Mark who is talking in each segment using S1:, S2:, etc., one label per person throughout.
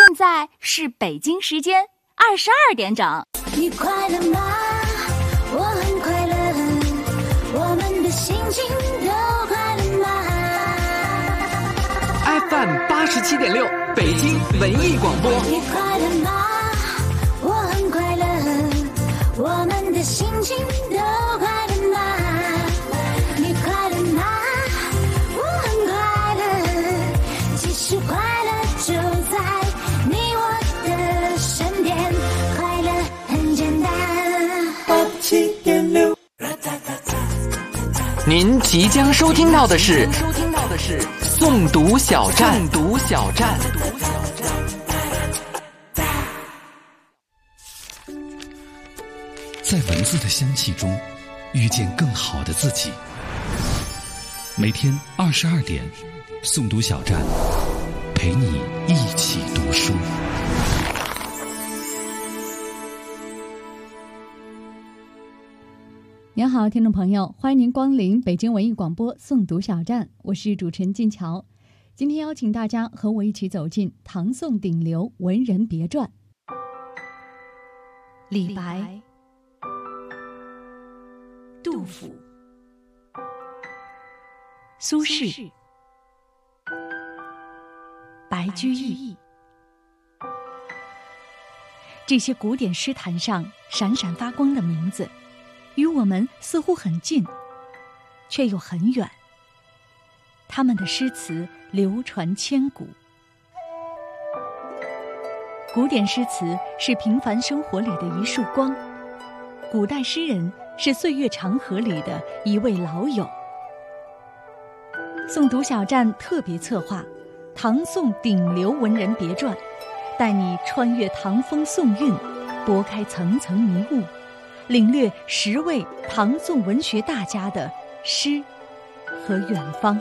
S1: 现在是北京时间22点整。
S2: 你快乐吗？我很快乐，我们的心情都快乐吗
S3: ？FM 87.6，北京文艺广播。
S2: 你快乐吗？我很快乐，我们的心情都快乐吗？你快乐吗？我很快乐，其实快乐就在你我的身边，快乐很简单。87.6，
S3: 您即将收听到的是诵读小站。
S4: 在文字的香气中遇见更好的自己。每天22点，诵读小站陪你一起读书。
S5: 您好，听众朋友，欢迎您光临北京文艺广播诵读小站，我是主持人静乔。今天邀请大家和我一起走进唐宋顶流文人别传。李白、杜甫、苏轼、白居易，这些古典诗坛上闪闪发光的名字，与我们似乎很近，却又很远。他们的诗词流传千古。古典诗词是平凡生活里的一束光，古代诗人是岁月长河里的一位老友。诵读小站特别策划唐宋顶流文人别传，带你穿越唐风宋韵，拨开层层迷雾，领略10位唐宋文学大家的诗和远方。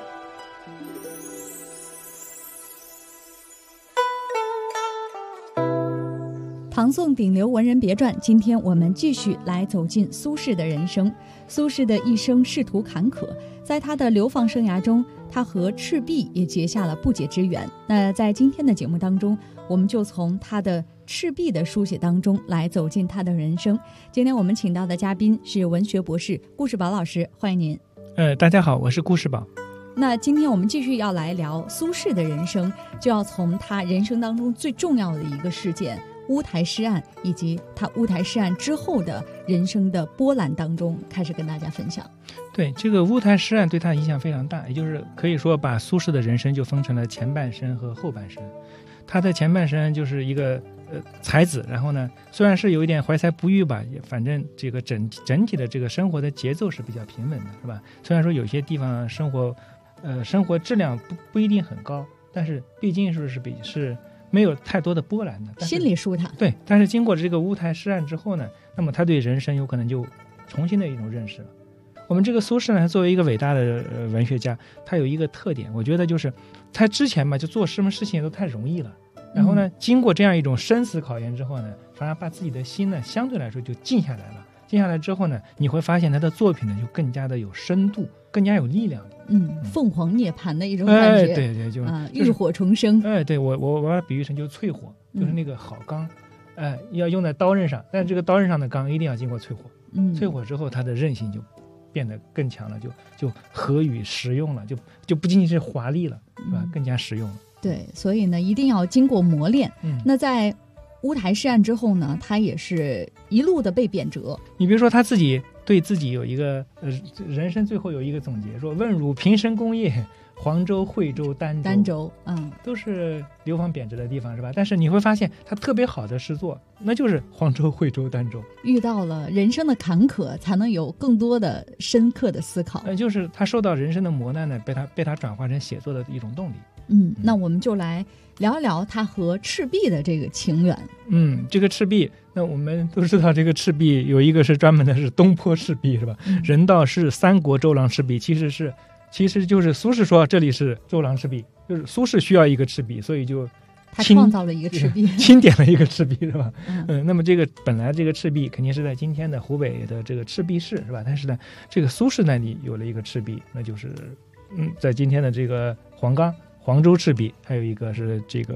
S5: 唐宋顶流文人别传，今天我们继续来走进苏轼的人生。苏轼的一生仕途坎坷，在他的流放生涯中，他和赤壁也结下了不解之缘。那在今天的节目当中，我们就从他的赤壁的书写当中来走进他的人生。今天我们请到的嘉宾是文学博士顾世宝老师，欢迎您。
S6: 大家好，我是顾世宝。
S5: 那今天我们继续要来聊苏轼的人生，就要从他人生当中最重要的一个事件乌台诗案，以及他乌台诗案之后的人生的波澜当中开始跟大家分享。
S6: 对，这个乌台诗案对他影响非常大，也就是可以说把苏轼的人生就分成了前半生和后半生。他的前半生就是一个才子，然后呢虽然是有一点怀才不遇吧，反正这个整体的这个生活的节奏是比较平稳的，是吧？虽然说有些地方生活质量不一定很高，但是毕竟是没有太多的波澜的，
S5: 心里舒坦。
S6: 对，但是经过这个乌台诗案之后呢，那么他对人生有可能就重新的一种认识了。我们这个苏轼呢，作为一个伟大的文学家，他有一个特点，我觉得就是他之前嘛就做什么事情都太容易了，然后呢经过这样一种生死考验之后呢，反而把自己的心呢相对来说就静下来了。静下来之后呢，你会发现他的作品呢就更加的有深度，更加有力量。
S5: 凤凰涅槃的一种感觉。
S6: 对，就是
S5: 浴火重生。
S6: 对，我把它比喻成就是淬火，就是那个好钢，要用在刀刃上，但这个刀刃上的钢一定要经过淬火。淬火之后，它的韧性就变得更强了，就合于实用了，就不仅仅是华丽了，是吧？更加实用了。
S5: 对，所以呢，一定要经过磨练。那在乌台诗案之后呢，他也是一路的被贬谪。
S6: 你比如说他自己对自己有一个人生最后有一个总结，说问汝平生功业，黄州、惠州、儋州，都是流放贬谪的地方，是吧？但是你会发现他特别好的诗作，那就是黄州、惠州、儋州。遇
S5: 到了人生的坎坷，才能有更多的深刻的思考。
S6: 就是他受到人生的磨难呢，被他转化成写作的一种动力。
S5: 那我们就来聊一聊他和赤壁的这个情缘。
S6: 这个赤壁，那我们都知道，这个赤壁有一个是专门的是东坡赤壁，是吧？人道是三国周郎赤壁，其实就是苏轼说这里是周郎赤壁，就是苏轼需要一个赤壁，所以就
S5: 他创造了一个赤壁，
S6: 钦点了一个赤壁，是吧？那么这个本来这个赤壁肯定是在今天的湖北的这个赤壁市，是吧？但是呢，这个苏轼那里有了一个赤壁，那就是在今天的这个黄州赤壁，还有一个是这个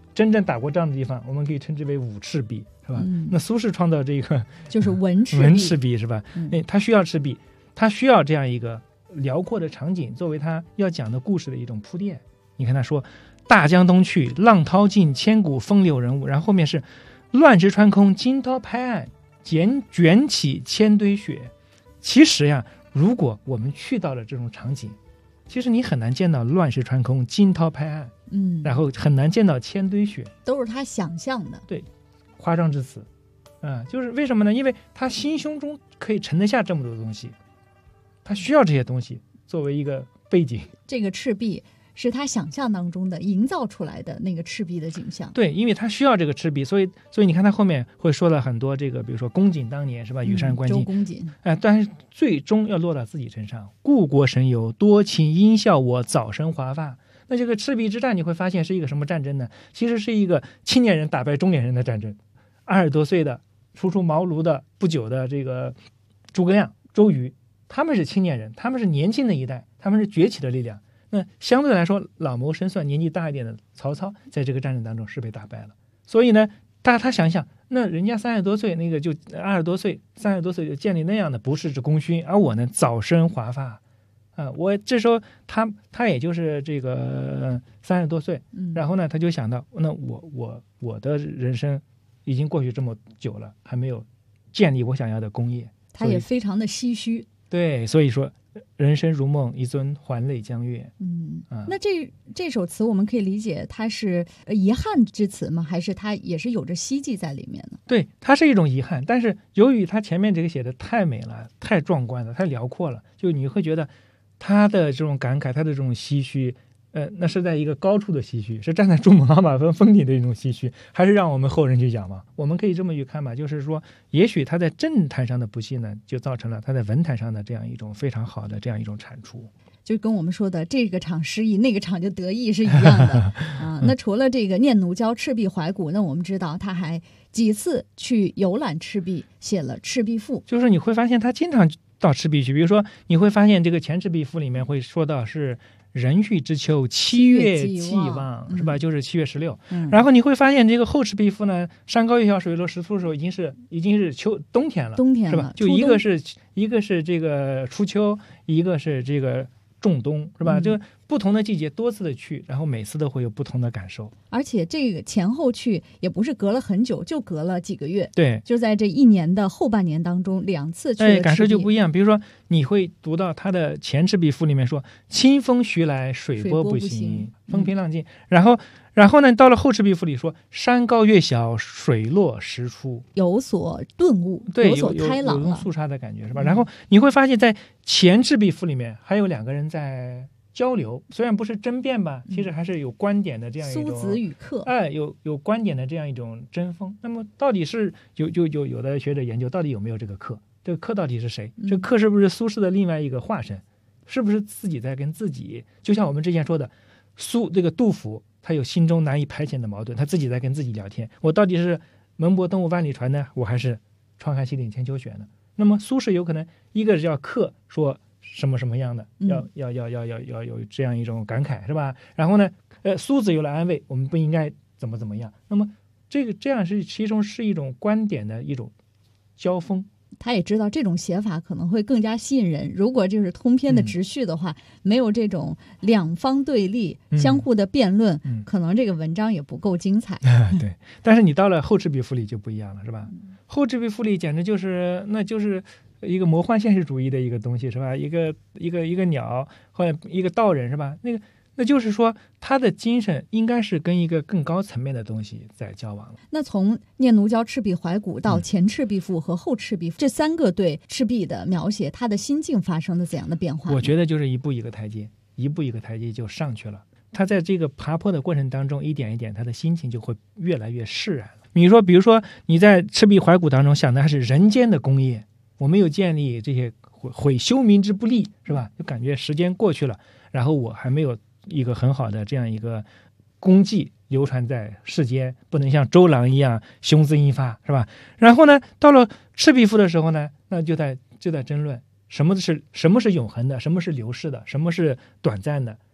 S6: 真正打过仗的地方，我们可以称之为武赤壁，是吧？那苏轼创造这个
S5: 就是文赤壁
S6: 是吧？他需要赤壁，他需要这样一个辽阔的场景作为他要讲的故事的一种铺垫。你看他说大江东去，浪淘尽，千古风流人物，然后后面是乱石穿空，惊涛拍岸，卷起千堆雪。其实呀，如果我们去到了这种场景，其实你很难见到乱石穿空，惊涛拍岸，然后很难见到千堆雪，
S5: 都是他想象的。
S6: 对，夸张之词，就是为什么呢？因为他心胸中可以盛得下这么多东西，他需要这些东西作为一个背景。这
S5: 个赤壁是他想象当中的营造出来的那个赤壁的景象。
S6: 对，因为他需要这个赤壁，所以你看他后面会说了很多这个，比如说公瑾当年是吧，羽扇纶巾，
S5: 周公瑾，
S6: 但是最终要落到自己身上。故国神游，多情应笑我，早生华发。那这个赤壁之战你会发现是一个什么战争呢？其实是一个青年人打败中年人的战争。20多岁的初出茅庐的不久的这个诸葛亮、周瑜，他们是青年人，他们是年轻的一代，他们是崛起的力量。那相对来说，老谋深算、年纪大一点的曹操，在这个战争当中是被打败了。所以呢，他想想，那人家30多岁，那个就20多岁、30多岁就建立那样的不世之功勋，而我呢，早生华发，我这时候他也就是这个30多岁，然后呢，他就想到，那我的人生已经过去这么久了，还没有建立我想要的功业，
S5: 他也非常的唏嘘。
S6: 对，所以说。人生如梦，一尊还酹江月。
S5: 那这首词我们可以理解它是遗憾之词吗？还是它也是有着希冀在里面呢？
S6: 对，它是一种遗憾，但是由于它前面这个写的太美了、太壮观了、太辽阔了，就你会觉得他的这种感慨、他的这种唏嘘，那是在一个高处的唏嘘，是站在珠穆朗玛峰峰顶的一种唏嘘，还是让我们后人去讲嘛？我们可以这么去看吧，就是说，也许他在政坛上的不幸呢，就造成了他在文坛上的这样一种非常好的这样一种产出。
S5: 就跟我们说的这个场失意，那个场就得意是一样的那除了这个念奴娇·赤壁怀古，那我们知道他还几次去游览赤壁，写了《赤壁赋》。
S6: 就是你会发现他经常到赤壁去，比如说你会发现这个《前赤壁赋》里面会说到是壬戌之秋，7月既望，是吧？就是7月16。然后你会发现这个后赤壁赋呢，山高月小，水落石出的时候，已经是冬天了，是吧？就一个是这个初秋，一个是这个仲冬，是吧？就不同的季节多次的去，然后每次都会有不同的感受。
S5: 而且这个前后去也不是隔了很久，就隔了几个月。
S6: 对，
S5: 就在这一年的后半年当中2次去了赤壁，
S6: 感受就不一样。比如说你会读到他的《前赤壁赋》里面说清风徐来，水波不兴，风平浪静。然后呢，到了后赤壁赋里说山高月小，水落石出，
S5: 有所顿悟，
S6: 对，
S5: 有所开朗了，
S6: 有种肃杀的感觉，是吧？然后你会发现在前赤壁赋里面还有2个人在交流，虽然不是争辩吧，其实还是有观点的这样一种
S5: 苏子与客，
S6: 有观点的这样一种争锋。那么到底是有的学者研究到底有没有这个客，这个客到底是谁？这个客是不是苏轼的另外一个化身？是不是自己在跟自己？就像我们之前说的，这个杜甫，他有心中难以排遣的矛盾，他自己在跟自己聊天。我到底是门泊东吴万里船呢，我还是窗含西岭千秋雪呢？那么苏轼有可能一个是要客说什么什么样的，要有这样一种感慨，是吧？然后呢，苏子有了安慰，我们不应该怎么样。那么这样是其中是一种观点的一种交锋。
S5: 他也知道这种写法可能会更加吸引人。如果就是通篇的直叙的话，没有这种两方对立、相互的辩论，可能这个文章也不够精彩。
S6: 对，但是你到了后赤壁赋里就不一样了，是吧？后赤壁赋里简直就是一个魔幻现实主义的一个东西，是吧？一个鸟或者一个道人，是吧？那就是说他的精神应该是跟一个更高层面的东西在交往了。
S5: 那从念奴娇·赤壁怀古到前赤壁赋和后赤壁赋，这3个对赤壁的描写，他的心境发生了怎样的变化？
S6: 我觉得就是一步一个台阶就上去了。他在这个爬坡的过程当中，一点一点他的心情就会越来越释然了。比如说你在赤壁怀古当中想的还是人间的功业，我没有建立这些毁休民之不利，是吧？就感觉时间过去了，然后我还没有一个很好的这样一个功绩流传在世间，不能像周郎一样雄姿英发，是吧？然后呢，到了赤壁赋的时候呢，那就在争论什么是永恒的，什么是流逝的，什么是短暂的，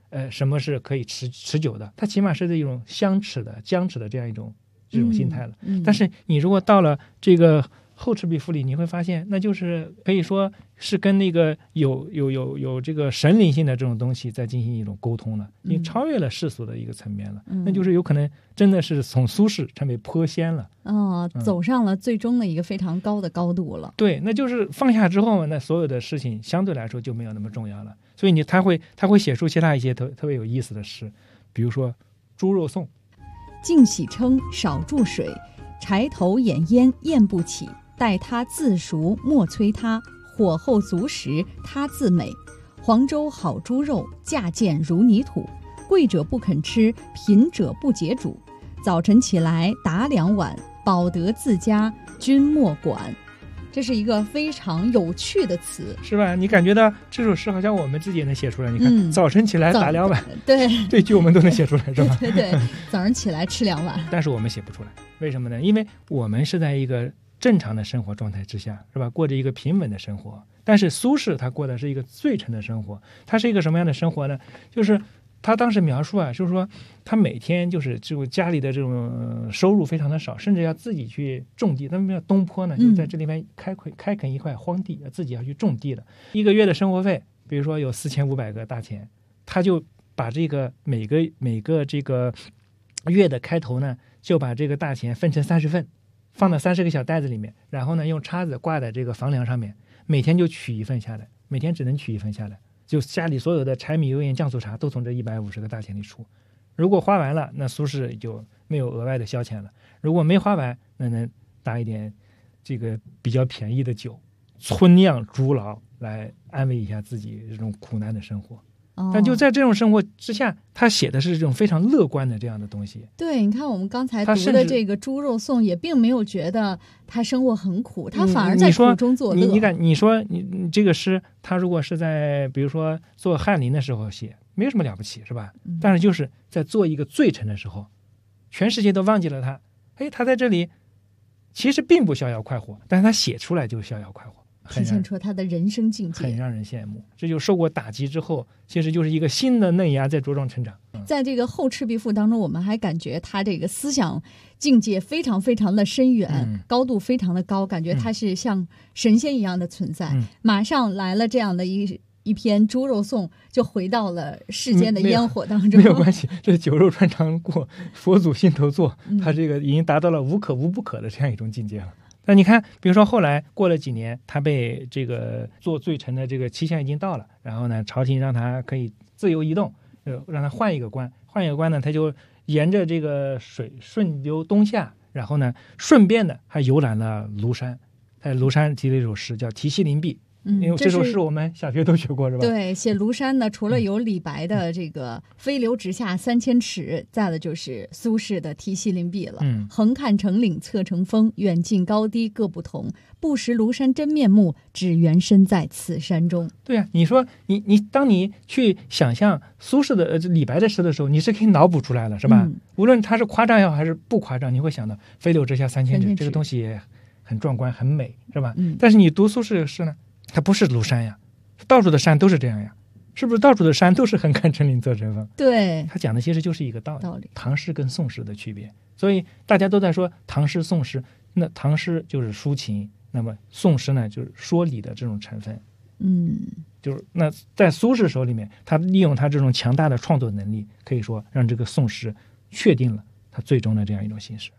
S6: 什么是可以持久的，它起码是这种僵持的这样一种心态了。但是你如果到了这个后赤壁赋里，你会发现那就是可以说是跟那个有这个神灵性的这种东西在进行一种沟通了，已经超越了世俗的一个层面了。那就是有可能真的是从苏轼成为颇仙了。
S5: 走上了最终的一个非常高的高度了。
S6: 对，那就是放下之后，那所有的事情相对来说就没有那么重要了。所以他会写出其他一些特别有意思的诗，比如说《猪肉颂》：
S5: 净洗称，少注水，柴头掩烟咽不起。待他自熟，莫催他。火候足时，他自美。黄州好猪肉，价贱如泥土。贵者不肯吃，贫者不解煮。早晨起来打2碗，饱得自家，君莫管。这是一个非常有趣的词，
S6: 是吧？你感觉到这首诗好像我们自己也能写出来。你看，早晨起来打2碗，
S5: 对，
S6: 这句我们都能写出来，是吧？
S5: 对，早上起来吃2碗，
S6: 但是我们写不出来，为什么呢？因为我们是在一个正常的生活状态之下，是吧？过着一个平稳的生活。但是苏轼他过的是一个最沉的生活，他是一个什么样的生活呢？就是他当时描述就是说他每天就是这种家里的这种收入非常的少，甚至要自己去种地。他们叫东坡呢，就在这里面开垦一块荒地，自己要去种地的。1个月的生活费，比如说有4500个大钱，他就把这个每个这个月的开头呢，就把这个大钱分成30份，放到30个小袋子里面，然后呢用叉子挂在这个房梁上面，每天就取1份下来，每天只能取1份下来。就家里所有的柴米油盐酱醋茶都从这150个大钱里出，如果花完了，那苏轼就没有额外的消遣了；如果没花完，那能打一点这个比较便宜的酒，村酿猪醪来安慰一下自己这种苦难的生活。但就在这种生活之下，他写的是这种非常乐观的这样的东西。
S5: 对，你看我们刚才读的这个《猪肉颂》，也并没有觉得他生活很苦，他反而在苦中作乐。
S6: 你说你这个诗，他如果是在比如说做翰林的时候写，没有什么了不起，是吧？但是就是在做一个罪臣的时候，全世界都忘记了他，他在这里其实并不逍遥快活，但是他写出来就逍遥快活。
S5: 体现出他的人生境界，
S6: 很让人羡慕。这就受过打击之后，其实就是一个新的嫩芽在茁壮成长。
S5: 在这个后赤壁赋当中，我们还感觉他这个思想境界非常非常的深远，高度非常的高，感觉他是像神仙一样的存在。马上来了这样的一篇《猪肉颂》，就回到了世间的烟火当中。
S6: 没有关系，这酒肉穿肠过，佛祖心头坐。他这个已经达到了无可无不可的这样一种境界了。那你看，比如说后来过了几年，他被这个做罪臣的这个期限已经到了，然后呢，朝廷让他可以自由移动，让他换一个官呢，他就沿着这个水顺流东下，然后呢，顺便的还游览了庐山，在庐山提了一首诗叫《题西林壁》。因为这首诗我们小学都学过，是吧？
S5: 对，写庐山呢，除了有李白的这个飞流直下3000尺，再的就是苏轼的题西林壁了。横看成岭侧成峰，远近高低各不同。不识庐山真面目，只缘身在此山中。
S6: 对啊，你说你当你去想象苏轼的李白的诗的时候，你是可以脑补出来了，是吧？无论他是夸张也好还是不夸张，你会想到飞流直下3000尺，这个东西也很壮观很美，是吧？但是你读苏轼的诗呢，它不是庐山呀，到处的山都是这样呀，是不是？到处的山都是横看成岭侧成峰。
S5: 对，
S6: 他讲的其实就是一个道理。唐诗跟宋诗的区别，所以大家都在说唐诗宋诗，那唐诗就是抒情，那么宋诗呢就是说理的这种成分。就是那在苏轼手里面，他利用他这种强大的创作能力，可以说让这个宋诗确定了他最终的这样一种形式。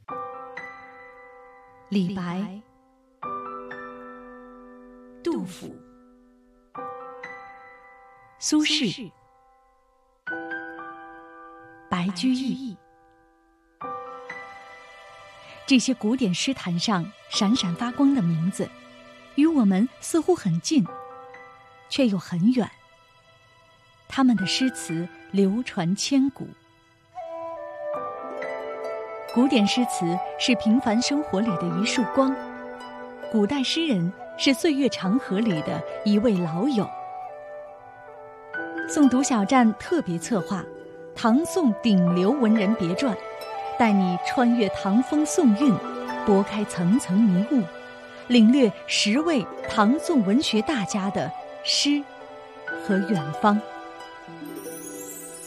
S1: 李白、杜甫、苏轼、白居易，这些古典诗坛上闪闪发光的名字，与我们似乎很近，却又很远。他们的诗词流传千古。古典诗词是平凡生活里的一束光，古代诗人是岁月长河里的一位老友。诵读小站特别策划唐宋顶流文人别传，带你穿越唐风宋韵，拨开层层迷雾，领略10位唐宋文学大家的诗和远方。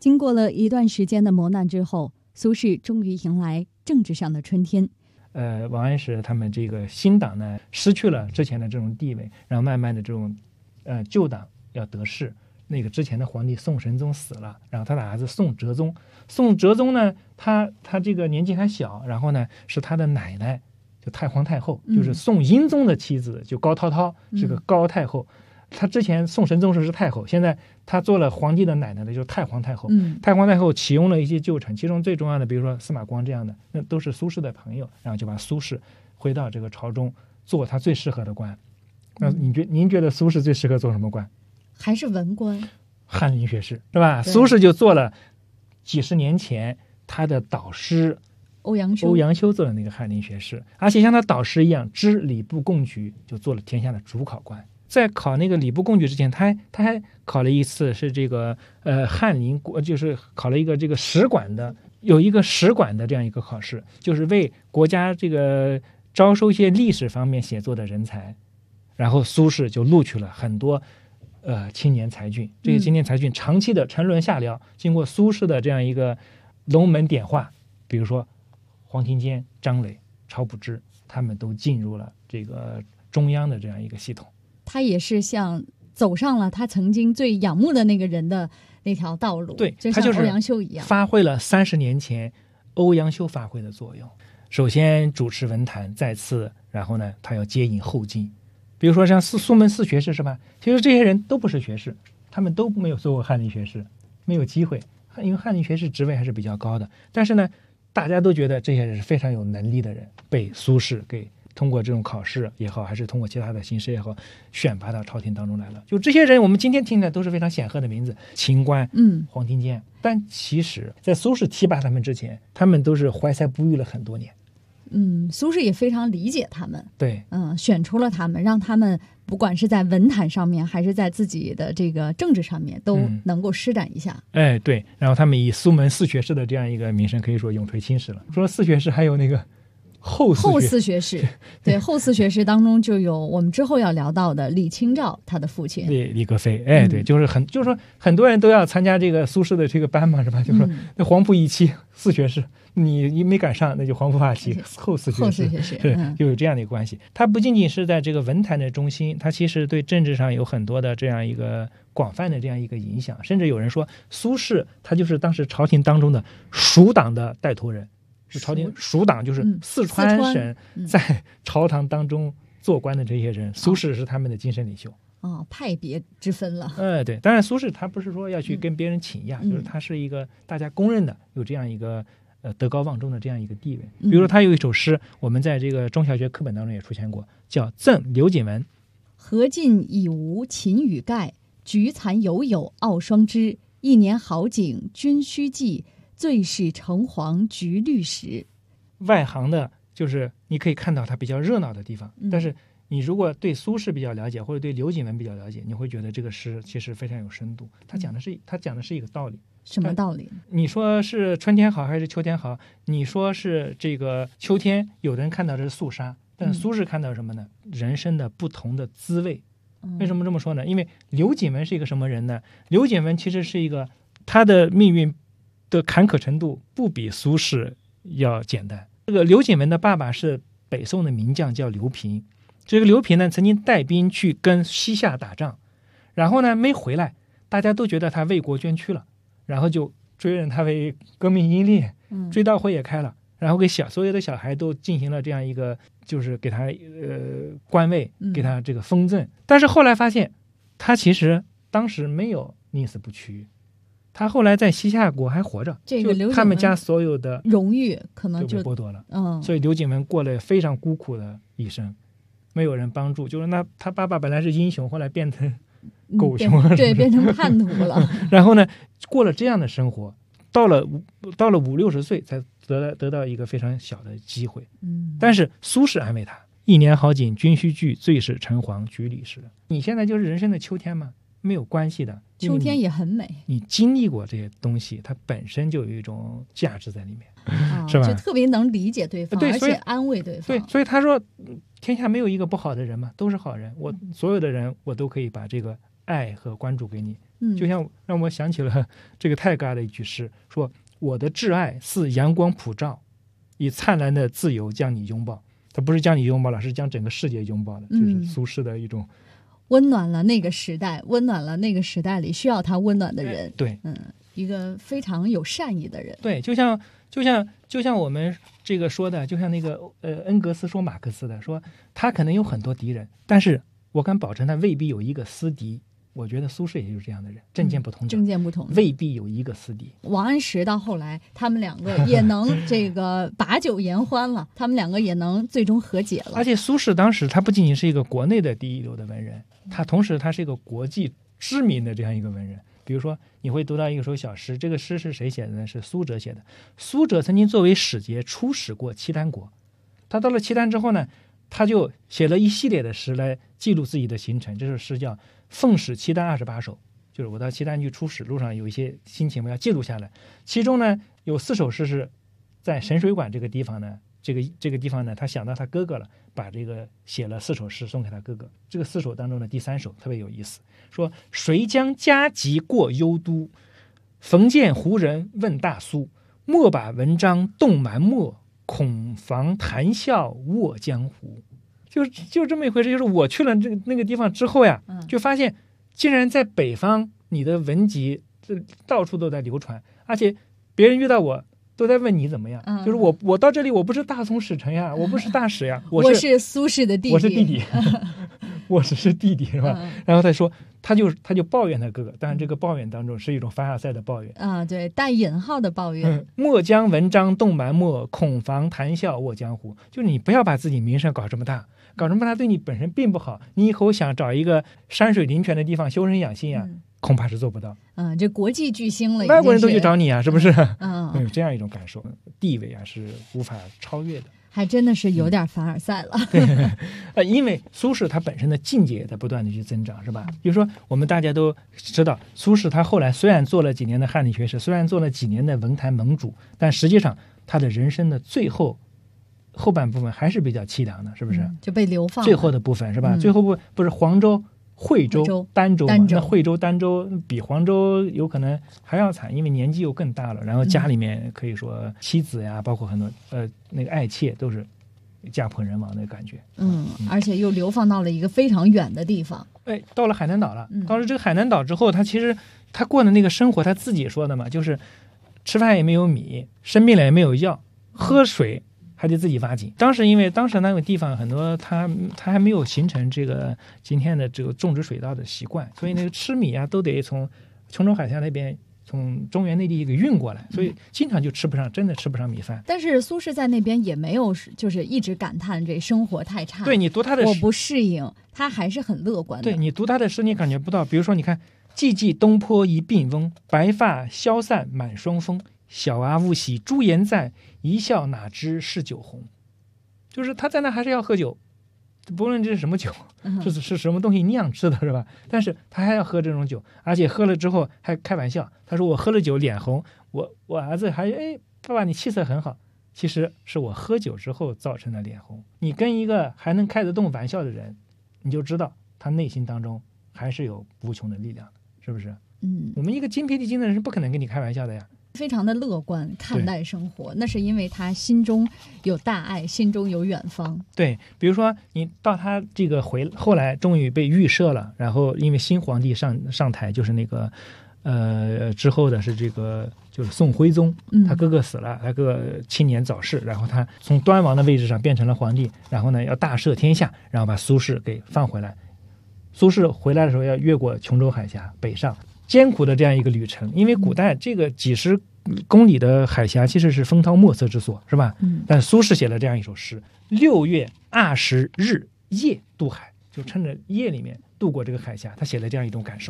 S5: 经过了一段时间的磨难之后，苏轼终于迎来政治上的春天。
S6: 王安石他们这个新党呢，失去了之前的这种地位，然后慢慢的这种旧党要得势。那个之前的皇帝宋神宗死了，然后他的儿子宋哲宗，宋哲宗呢，他这个年纪还小，然后呢是他的奶奶就太皇太后，就是宋英宗的妻子，就高涛涛是个高太后。他之前宋神宗是太后，现在他做了皇帝的奶奶的，就是太皇太后。太皇太后启用了一些旧臣，其中最重要的，比如说司马光这样的，那都是苏轼的朋友，然后就把苏轼回到这个朝中做他最适合的官。那您觉得苏轼最适合做什么官？
S5: 还是文官，
S6: 翰林学士是吧？苏轼就做了几十年前他的导师欧阳修做了那个翰林学士，而且像他导师一样知礼部贡举，就做了天下的主考官。在考那个礼部贡举之前，他还考了一次是这个翰林，就是考了一个这个史馆的，有一个史馆的这样一个考试，就是为国家这个招收一些历史方面写作的人才。然后苏轼就录取了很多青年才俊，这些青年才俊长期的沉沦下僚，经过苏轼的这样一个龙门点化，比如说黄庭坚、张磊、晁补之，他们都进入了这个中央的这样一个系统。
S5: 他也是像走上了他曾经最仰慕的那个人的那条道路，
S6: 对，
S5: 就像欧阳修一样，
S6: 发挥了30年前欧阳修发挥的作用。首先主持文坛，再次，然后呢，他要接引后进。比如说像苏门4学士是吧？其实这些人都不是学士，他们都没有做过翰林学士，没有机会，因为翰林学士职位还是比较高的。但是呢，大家都觉得这些人是非常有能力的人，被苏轼给通过这种考试也好，还是通过其他的形式也好，选拔到朝廷当中来了。就这些人，我们今天听起来都是非常显赫的名字，秦观、黄庭坚。但其实，在苏轼提拔他们之前，他们都是怀才不遇了很多年。
S5: 苏轼也非常理解他们，
S6: 对，
S5: 选出了他们，让他们不管是在文坛上面，还是在自己的这个政治上面，都能够施展一下。
S6: 对，然后他们以苏门4学士的这样一个名声，可以说永垂青史了。除了4学士，还有那个后4学士。
S5: 对，后4学士当中就有我们之后要聊到的李清照，他的父亲
S6: 李格非。对，就是说很多人都要参加这个苏轼的这个班嘛，是吧？就是说那黄埔一期4学士。你没赶上，那就黄埔2期后4学士，就有这样的一个关系。他不仅仅是在这个文坛的中心，他其实对政治上有很多的这样一个广泛的这样一个影响。甚至有人说，苏轼他就是当时朝廷当中的蜀党的带头人。就朝廷蜀党就是四川省在朝堂当中做官的这些人，苏轼是他们的精神领袖。
S5: 派别之分了。
S6: 对，当然苏轼他不是说要去跟别人请压，就是他是一个大家公认的有这样一个德高望重的这样一个地位。比如说他有一首诗，我们在这个中小学课本当中也出现过，叫《赠刘瑾文》。
S5: 荷尽已无秦羽盖，菊残犹有傲霜枝。一年好景君须记，最是橙黄橘绿时。
S6: 外行的就是你可以看到它比较热闹的地方，但是你如果对苏轼比较了解，或者对刘瑾文比较了解，你会觉得这个诗其实非常有深度。他讲的是一个道理。
S5: 什么道理？
S6: 你说是春天好还是秋天好？你说是这个秋天，有人看到的是肃杀，但苏轼看到什么呢？人生的不同的滋味。为什么这么说呢？因为刘瑾文是一个什么人呢？刘瑾文其实是一个，他的命运的坎坷程度不比苏轼要简单。这个刘瑾文的爸爸是北宋的名将，叫刘平。这个刘平呢，曾经带兵去跟西夏打仗，然后呢没回来，大家都觉得他为国捐躯了，然后就追认他为革命英烈，追悼会也开了，然后给所有的小孩都进行了这样一个，就是给他官位，给他这个封赠。但是后来发现，他其实当时没有宁死不屈，他后来在西夏国还活着，
S5: 这个
S6: 就他们家所有的
S5: 荣誉可能
S6: 就被剥夺了。所以刘瑾文过了非常孤苦的一生，没有人帮助，就是他爸爸本来是英雄，后来变成狗熊了，
S5: 对，变成叛徒了。
S6: 然后呢，过了这样的生活，到了50-60岁才得到一个非常小的机会。但是苏轼安慰他：一年好景君须记，最是橙黄橘绿时。你现在就是人生的秋天嘛，没有关系的，
S5: 秋天也很美。
S6: 你经历过这些东西，它本身就有一种价值在里面，是吧？
S5: 就特别能理解对方，
S6: 对，
S5: 而且安慰对方。
S6: 对，所以他说，天下没有一个不好的人嘛，都是好人。我所有的人，我都可以把这个爱和关注给你。就像让我想起了这个泰戈尔的一句诗，说我的挚爱似阳光普照，以灿烂的自由将你拥抱。他不是将你拥抱了，是将整个世界拥抱了，就是苏轼的一种
S5: 温暖了那个时代，温暖了那个时代里需要他温暖的人。
S6: 对，
S5: 一个非常有善意的人。
S6: 对，就像我们这个说的，就像那个恩格斯说马克思的，说他可能有很多敌人，但是我敢保证他未必有一个私敌。我觉得苏轼也就是这样的人，政见不同，未必有一个私敌。
S5: 王安石到后来，他们两个也能这个把酒言欢了，他们两个也能最终和解了。
S6: 而且苏轼当时他不仅仅是一个国内的第一流的文人，他同时他是一个国际知名的这样一个文人。比如说你会读到一首小诗，这个诗是谁写的呢？是苏辙写的。苏辙曾经作为使节出使过契丹国，他到了契丹之后呢，他就写了一系列的诗来记录自己的行程。这首诗叫《奉使契丹28首》，就是我到契丹去出使路上有一些心情我要记录下来。其中呢有4首诗是在神水馆这个地方呢，这个地方呢他想到他哥哥了，把这个写了4首诗送给他哥哥。这个4首当中的第3首特别有意思，说谁将家籍过幽都，逢见胡人问大苏，莫把文章动蛮墨，恐防谈笑卧江湖。就这么一回事，就是我去了那个地方之后呀，就发现竟然在北方你的文集到处都在流传，而且别人遇到我都在问你怎么样。就是我到这里我不是大宋使臣呀，我不是大使呀，
S5: 我是苏轼的弟弟，
S6: 我是弟弟我只是弟弟是吧？然后他说他就抱怨他哥哥，当然这个抱怨当中是一种凡尔赛的抱怨
S5: 对，带引号的抱怨。
S6: 莫将文章动蛮墨，恐防谈笑卧江湖。就是你不要把自己名声搞这么大，搞这么大对你本身并不好。你以后想找一个山水林泉的地方修身养性恐怕是做不到。
S5: 这国际巨星了，
S6: 外国人都去找你是不是？有这样一种感受，地位是无法超越的。
S5: 还真的是有点凡尔赛了。
S6: 因为苏轼他本身的境界也在不断的去增长，是吧？比如说我们大家都知道，苏轼他后来虽然做了几年的翰林学士，虽然做了几年的文坛盟主，但实际上他的人生的后半部分还是比较凄凉的，是不是？
S5: 就被流放了。
S6: 最后的部分是吧？最后不是黄州、惠州、儋州嘛？那惠州、儋州比黄州有可能还要惨，因为年纪又更大了，然后家里面可以说妻子呀，包括很多那个爱妾都是家破人亡的感觉。
S5: 而且又流放到了一个非常远的地方。
S6: 到了海南岛了。到了这个海南岛之后，他其实他过的那个生活，他自己说的嘛，就是吃饭也没有米，生病了也没有药，喝水还得自己挖井。因为当时那个地方很多他还没有形成这个今天的这个种植水稻的习惯，所以那个吃米都得从琼州海峡那边从中原内地给运过来，所以经常就真的吃不上米饭。
S5: 但是苏轼在那边也没有就是一直感叹这生活太差。
S6: 对，你读他的
S5: 我不适应，他还是很乐观的。
S6: 对，你读他的诗你感觉不到。比如说你看寂寂东坡一病翁，白发消散满霜风，小儿勿喜朱颜在，一笑哪知是酒红。就是他在那还是要喝酒，不论这是什么酒，是什么东西酿制的是吧？但是他还要喝这种酒，而且喝了之后还开玩笑，他说我喝了酒脸红，我儿子还爸爸你气色很好，其实是我喝酒之后造成的脸红。你跟一个还能开得动玩笑的人，你就知道他内心当中还是有无穷的力量的，是不是？我们一个精疲力尽的人是不可能跟你开玩笑的呀。
S5: 非常的乐观看待生活，那是因为他心中有大爱，心中有远方。对，
S6: 比如说你到他这个后来终于被预设了，然后因为新皇帝上台，就是那个之后的是这个就是宋徽宗，他哥哥死了，他哥哥青年早逝，然后他从端王的位置上变成了皇帝，然后呢要大赦天下，然后把苏轼给放回来。苏轼回来的时候要越过琼州海峡北上，艰苦的这样一个旅程，因为古代这个几十公里的海峡其实是风涛莫测之所，是吧？但苏轼写了这样一首诗：6月20日夜渡海，就趁着夜里面渡过这个海峡，他写了这样一种感受。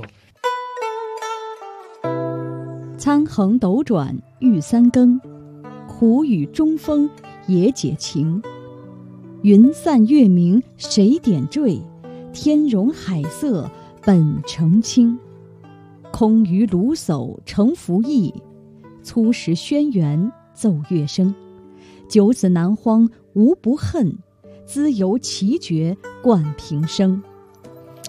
S1: 沧横斗转欲三更，苦雨中风也解情。云散月明谁点缀？天容海色本澄清。空余卢叟乘浮逸，粗识轩辕奏乐声。九子南荒无不恨，兹由奇绝冠平生。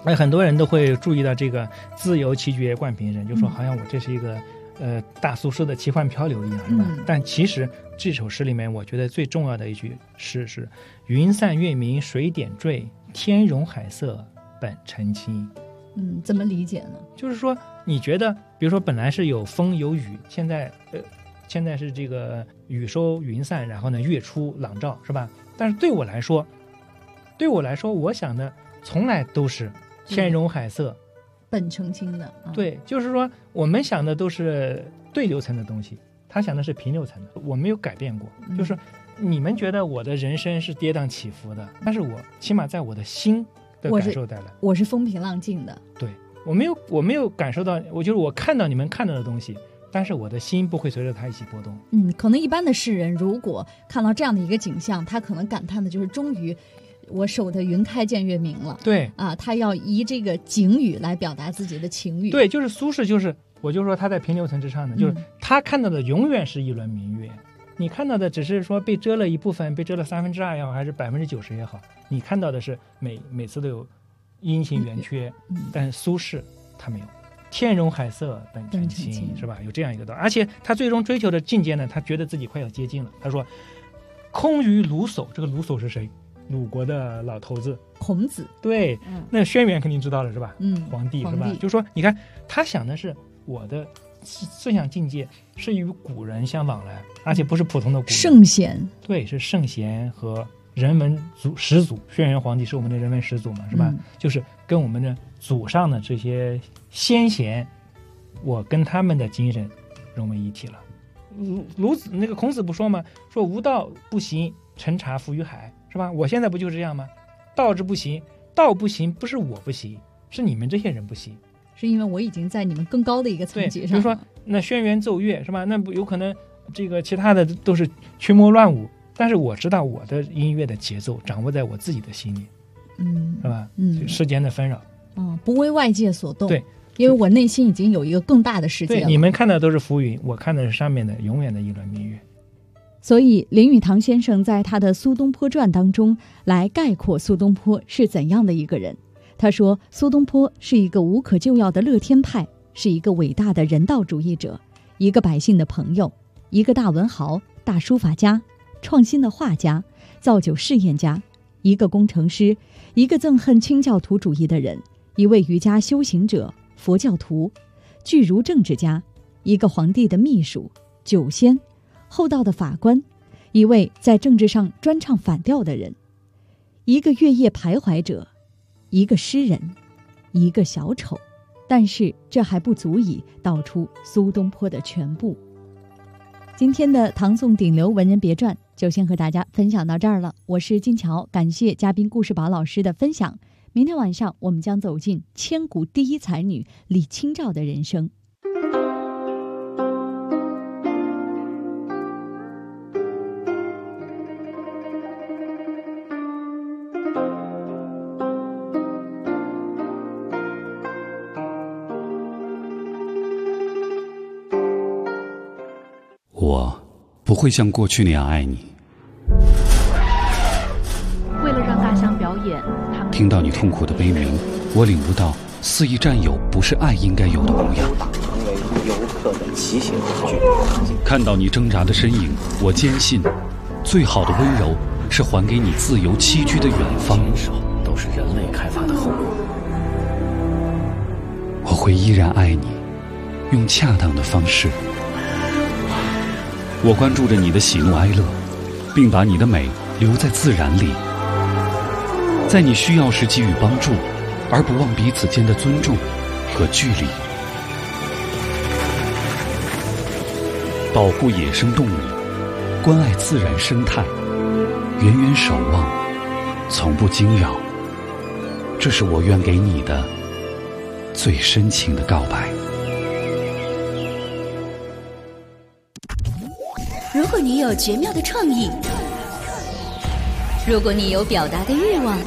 S6: 很多人都会注意到这个自由奇绝冠平生，就说好像我这是一个大苏轼的奇幻漂流一样，是吧？但其实这首诗里面，我觉得最重要的一句诗是“云散月明水点缀，天容海色本澄清”。
S5: 怎么理解呢？
S6: 就是说，你觉得，比如说本来是有风有雨，现在是这个雨收云散，然后呢月出朗照，是吧？但是对我来说，我想的从来都是天容海色
S5: 本澄清的。
S6: 对，就是说我们想的都是对流层的东西，他想的是平流层的，我没有改变过。就是你们觉得我的人生是跌宕起伏的，但是我起码在我的心的感受带来，
S5: 我是风平浪静的。
S6: 对，我没有感受到，我看到你们看到的东西，但是我的心不会随着它一起波动。
S5: 可能一般的世人如果看到这样的一个景象，他可能感叹的就是终于我守的云开见月明了。
S6: 对
S5: 啊，他要以这个景语来表达自己的情欲。
S6: 对，就是苏轼，我就说他在平流层之上的，就是他看到的永远是一轮明月，你看到的只是说被遮了一部分，被遮了2/3也好，还是90%也好，你看到的是每次都有阴晴圆缺，但是苏轼他没有。天容海色本澄清，是吧？有这样一个道理。而且他最终追求的境界呢，他觉得自己快要接近了。他说：“空余鲁叟。”这个鲁叟是谁？鲁国的老头子，
S5: 孔子。
S6: 对，那轩辕肯定知道了，是吧？皇帝是吧？就说你看，他想的是我的思想境界是与古人相往来，而且不是普通的古人，
S5: 圣贤。对，
S6: 是圣贤和人文始祖。轩辕皇帝是我们的人文始祖嘛，是吧？就是跟我们的祖上的这些先贤，我跟他们的精神融为一体了。那个孔子不说吗？说无道不行，陈茶浮于海，是吧？我现在不就是这样吗？道之不行，道不行，不是我不行，是你们这些人不行，
S5: 是因为我已经在你们更高的一个层级上了。
S6: 比如说那轩辕奏乐，是吧？那有可能这个其他的都是群魔乱舞，但是我知道我的音乐的节奏掌握在我自己的心里，是吧？世间的纷扰，
S5: 不为外界所动。
S6: 对，
S5: 因为我内心已经有一个更大的世界了。
S6: 对，你们看的都是浮云，我看的是上面的永远的一轮明月。
S5: 所以林语堂先生在他的《苏东坡传》当中来概括苏东坡是怎样的一个人。他说，苏东坡是一个无可救药的乐天派，是一个伟大的人道主义者，一个百姓的朋友，一个大文豪、大书法家，创新的画家，造就试验家，一个工程师，一个憎恨清教徒主义的人，一位瑜伽修行者，佛教徒，巨儒政治家，一个皇帝的秘书，酒仙，厚道的法官，一位在政治上专唱反调的人，一个月夜徘徊者，一个诗人，一个小丑。但是这还不足以道出苏东坡的全部。今天的唐宋顶流文人别传就先和大家分享到这儿了，我是金桥，感谢嘉宾顾世宝老师的分享。明天晚上我们将走进千古第一才女李清照的人生。
S4: 我不会像过去那样爱你。
S1: 为了让大象表演，他们
S4: 听到你痛苦的悲鸣，我领悟到肆意占有不是爱应该有的模样。
S7: 成为游客的骑行工具。
S4: 看到你挣扎的身影，我坚信，最好的温柔是还给你自由栖居的远方。
S7: 减少都是人类开发的后果。
S4: 我会依然爱你，用恰当的方式。我关注着你的喜怒哀乐，并把你的美留在自然里，在你需要时给予帮助，而不忘彼此间的尊重和距离。保护野生动物，关爱自然生态，远远守望，从不惊扰，这是我愿给你的最深情的告白。
S8: 如果你有绝妙的创意，如果你有表达的欲望，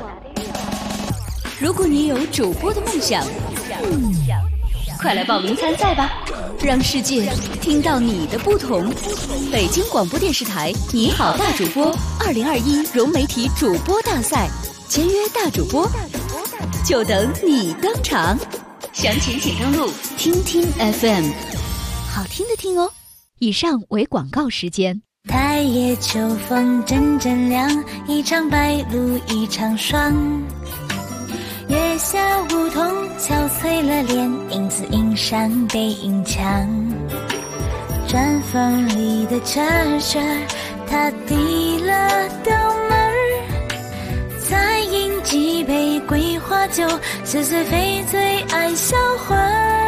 S8: 如果你有主播的梦想，快来报名参赛吧，让世界听到你的不同。北京广播电视台你好大主播2021融媒体主播大赛，签约大主播就等你登场。详情请登录听听 FM， 好听的听哦。以上为广告时间。
S2: 太夜秋风阵阵凉，一场白露一场霜。月下梧桐憔悴了脸，影子映上背影墙。砖缝里的褶褶，他递了刀门儿，再饮几杯桂花酒，似是非醉爱销魂。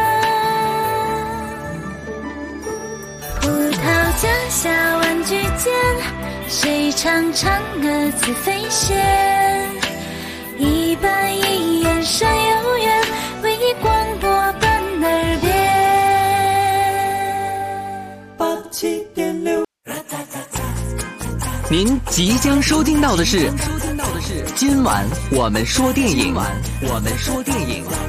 S2: 葡萄架下玩具间，谁唱嫦娥自飞仙？一板一眼山有缘，为你广播伴耳边。
S3: 您即将收听到的是今晚我们说电影。